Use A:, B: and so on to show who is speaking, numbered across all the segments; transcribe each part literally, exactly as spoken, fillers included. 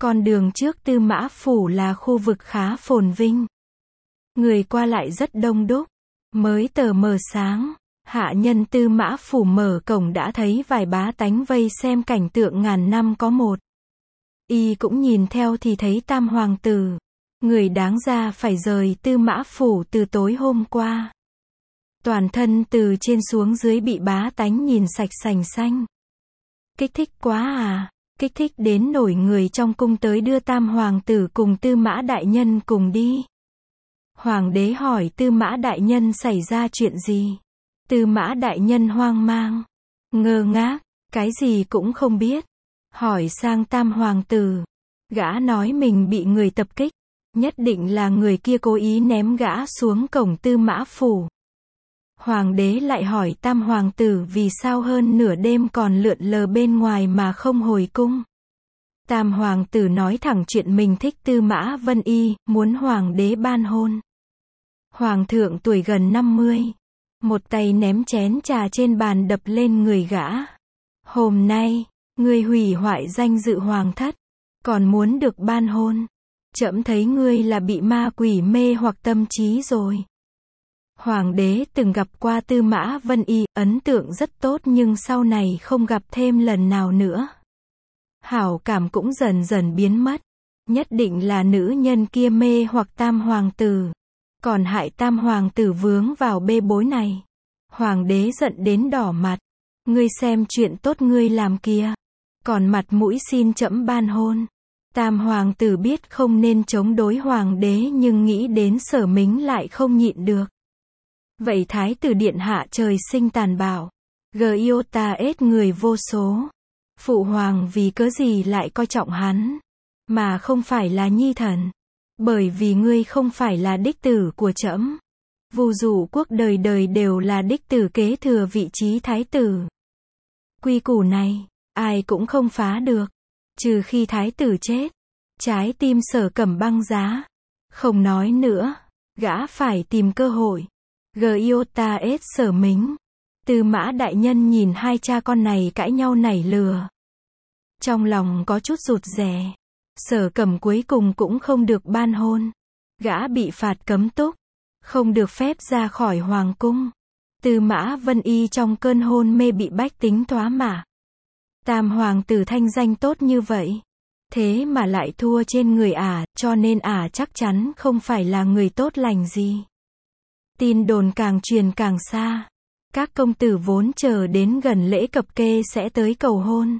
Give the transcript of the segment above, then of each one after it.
A: Con đường trước Tư Mã Phủ là khu vực khá phồn vinh. Người qua lại rất đông đúc. Mới tờ mờ sáng, hạ nhân Tư Mã Phủ mở cổng đã thấy vài bá tánh vây xem cảnh tượng ngàn năm có một. Y cũng nhìn theo thì thấy Tam Hoàng tử. Người đáng ra phải rời Tư Mã Phủ từ tối hôm qua. Toàn thân từ trên xuống dưới bị bá tánh nhìn sạch sành xanh. Kích thích quá à, kích thích đến nổi người trong cung tới đưa Tam Hoàng tử cùng Tư Mã đại nhân cùng đi. Hoàng đế hỏi Tư Mã đại nhân xảy ra chuyện gì? Tư Mã đại nhân hoang mang, ngơ ngác, cái gì cũng không biết. Hỏi sang Tam Hoàng tử, gã nói mình bị người tập kích, nhất định là người kia cố ý ném gã xuống cổng Tư Mã Phủ. Hoàng đế lại hỏi Tam Hoàng tử vì sao hơn nửa đêm còn lượn lờ bên ngoài mà không hồi cung. Tam Hoàng tử nói thẳng chuyện mình thích Tư Mã Vân Y, muốn Hoàng đế ban hôn. Hoàng thượng tuổi gần năm mươi, một tay ném chén trà trên bàn đập lên người gã. Hôm nay, ngươi hủy hoại danh dự hoàng thất, còn muốn được ban hôn. Trẫm thấy ngươi là bị ma quỷ mê hoặc tâm trí rồi. Hoàng đế từng gặp qua Tư Mã Vân Y, ấn tượng rất tốt nhưng sau này không gặp thêm lần nào nữa. Hảo cảm cũng dần dần biến mất. Nhất định là nữ nhân kia mê hoặc Tam Hoàng tử. Còn hại Tam Hoàng tử vướng vào bê bối này. Hoàng đế giận đến đỏ mặt. Ngươi xem chuyện tốt ngươi làm kia. Còn mặt mũi xin trẫm ban hôn. Tam Hoàng tử biết không nên chống đối Hoàng đế nhưng nghĩ đến Sở Mính lại không nhịn được. Vậy Thái tử điện hạ trời sinh tàn bạo. Giota ết người vô số. Phụ hoàng vì cớ gì lại coi trọng hắn. Mà không phải là nhi thần. Bởi vì ngươi không phải là đích tử của trẫm. Vu dụ quốc đời đời đều là đích tử kế thừa vị trí thái tử. Quy củ này, ai cũng không phá được. Trừ khi thái tử chết. Trái tim Sở Cẩm băng giá. Không nói nữa. Gã phải tìm cơ hội. Giota ết Sở Mính. Tư Mã đại nhân nhìn hai cha con này cãi nhau nảy lửa. Trong lòng có chút rụt rè. Sở Cẩm cuối cùng cũng không được ban hôn. Gã bị phạt cấm túc. Không được phép ra khỏi hoàng cung. Tư Mã Vân Y trong cơn hôn mê bị bách tính thoá mạ. Tam Hoàng tử thanh danh tốt như vậy. Thế mà lại thua trên người ả, cho nên ả chắc chắn không phải là người tốt lành gì. Tin đồn càng truyền càng xa. Các công tử vốn chờ đến gần lễ cập kê sẽ tới cầu hôn.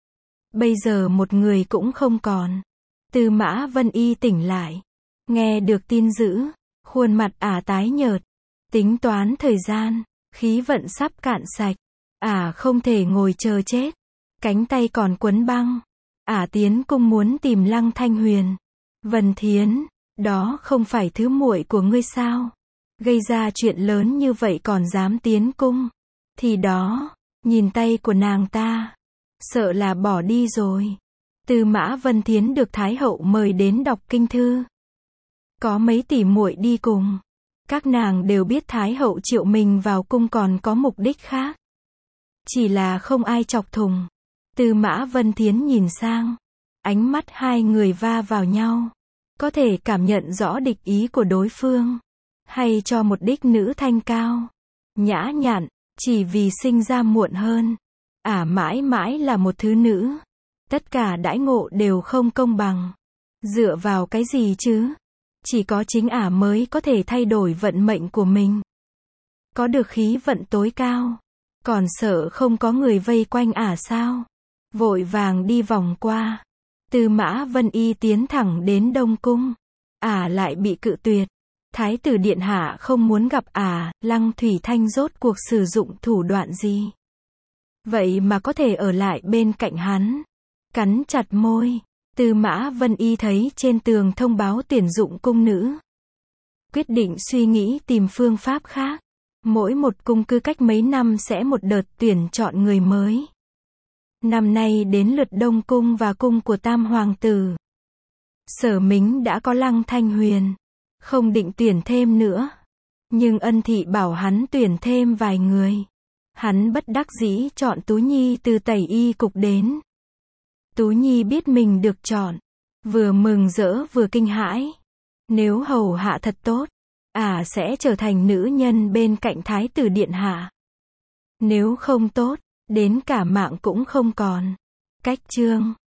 A: Bây giờ một người cũng không còn. Tư Mã Vân Y tỉnh lại. Nghe được tin dữ. Khuôn mặt ả tái nhợt. Tính toán thời gian. Khí vận sắp cạn sạch. Ả không thể ngồi chờ chết. Cánh tay còn quấn băng. Ả tiến cung muốn tìm Lăng Thanh Huyền. Vân Thiến. Đó không phải thứ muội của ngươi sao? Gây ra chuyện lớn như vậy còn dám tiến cung. Thì đó. Nhìn tay của nàng ta. Sợ là bỏ đi rồi. Tư Mã Vân Thiến được Thái hậu mời đến đọc kinh thư. Có mấy tỷ muội đi cùng. Các nàng đều biết Thái hậu triệu mình vào cung còn có mục đích khác. Chỉ là không ai chọc thùng. Tư Mã Vân Thiến nhìn sang. Ánh mắt hai người va vào nhau. Có thể cảm nhận rõ địch ý của đối phương. Hay cho một đích nữ thanh cao. Nhã nhặn. Chỉ vì sinh ra muộn hơn. Ả mãi mãi là một thứ nữ. Tất cả đãi ngộ đều không công bằng. Dựa vào cái gì chứ? Chỉ có chính ả mới có thể thay đổi vận mệnh của mình. Có được khí vận tối cao. Còn sợ không có người vây quanh ả sao? Vội vàng đi vòng qua. Tư Mã Vân Y tiến thẳng đến Đông Cung. Ả lại bị cự tuyệt. Thái tử điện hạ không muốn gặp ả. Lăng Thủy Thanh rốt cuộc sử dụng thủ đoạn gì? Vậy mà có thể ở lại bên cạnh hắn. Cắn chặt môi. Tư Mã Vân Y thấy trên tường thông báo tuyển dụng cung nữ. Quyết định suy nghĩ tìm phương pháp khác. Mỗi một cung cứ cách mấy năm sẽ một đợt tuyển chọn người mới. Năm nay đến lượt Đông Cung và cung của Tam Hoàng tử. Sở Mính đã có Lăng Thanh Huyền. Không định tuyển thêm nữa. Nhưng ân thị bảo hắn tuyển thêm vài người. Hắn bất đắc dĩ chọn Tú Nhi từ Tẩy Y cục đến. Tú Nhi biết mình được chọn. Vừa mừng rỡ vừa kinh hãi. Nếu hầu hạ thật tốt, ả à sẽ trở thành nữ nhân bên cạnh thái tử điện hạ. Nếu không tốt, đến cả mạng cũng không còn. Cách chương